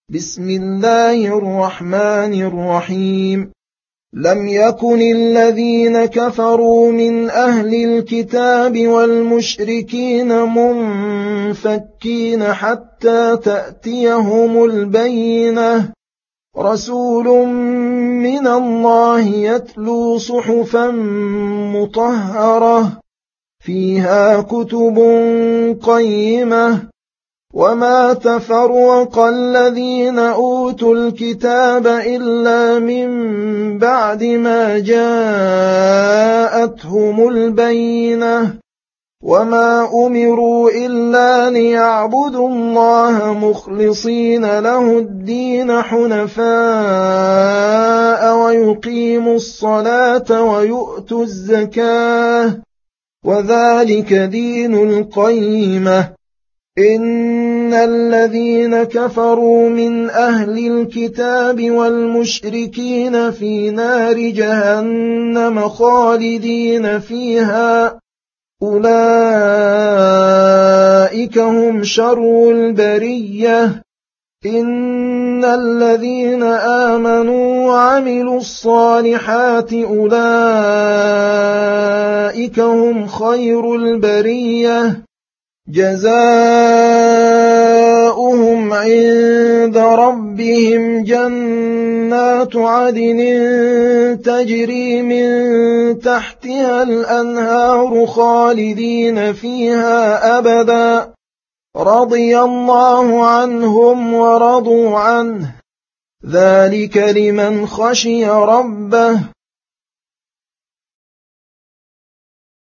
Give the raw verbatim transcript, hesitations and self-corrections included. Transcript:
بسم الله الرحمن الرحيم. لم يكن الذين كفروا من أهل الكتاب والمشركين منفكين حتى تأتيهم البينة، رسول من الله يتلو صحفا مطهرة فيها كتب قيمة. وما تفرق الذين أوتوا الكتاب إلا من بعد ما جاءتهم البينة، وما أمروا إلا ليعبدوا الله مخلصين له الدين حنفاء ويقيموا الصلاة ويؤتوا الزكاة، وذلك دين القيمة. إن الذين كفروا من أهل الكتاب والمشركين في نار جهنم خالدين فيها، أولئك هم شر البرية. إن الذين آمنوا وعملوا الصالحات أولئك هم خير البرية، جزاؤهم عند ربهم جنات عدن تجري من تحتها الأنهار خالدين فيها أبدا، رضي الله عنهم ورضوا عنه، ذلك لمن خشي ربه.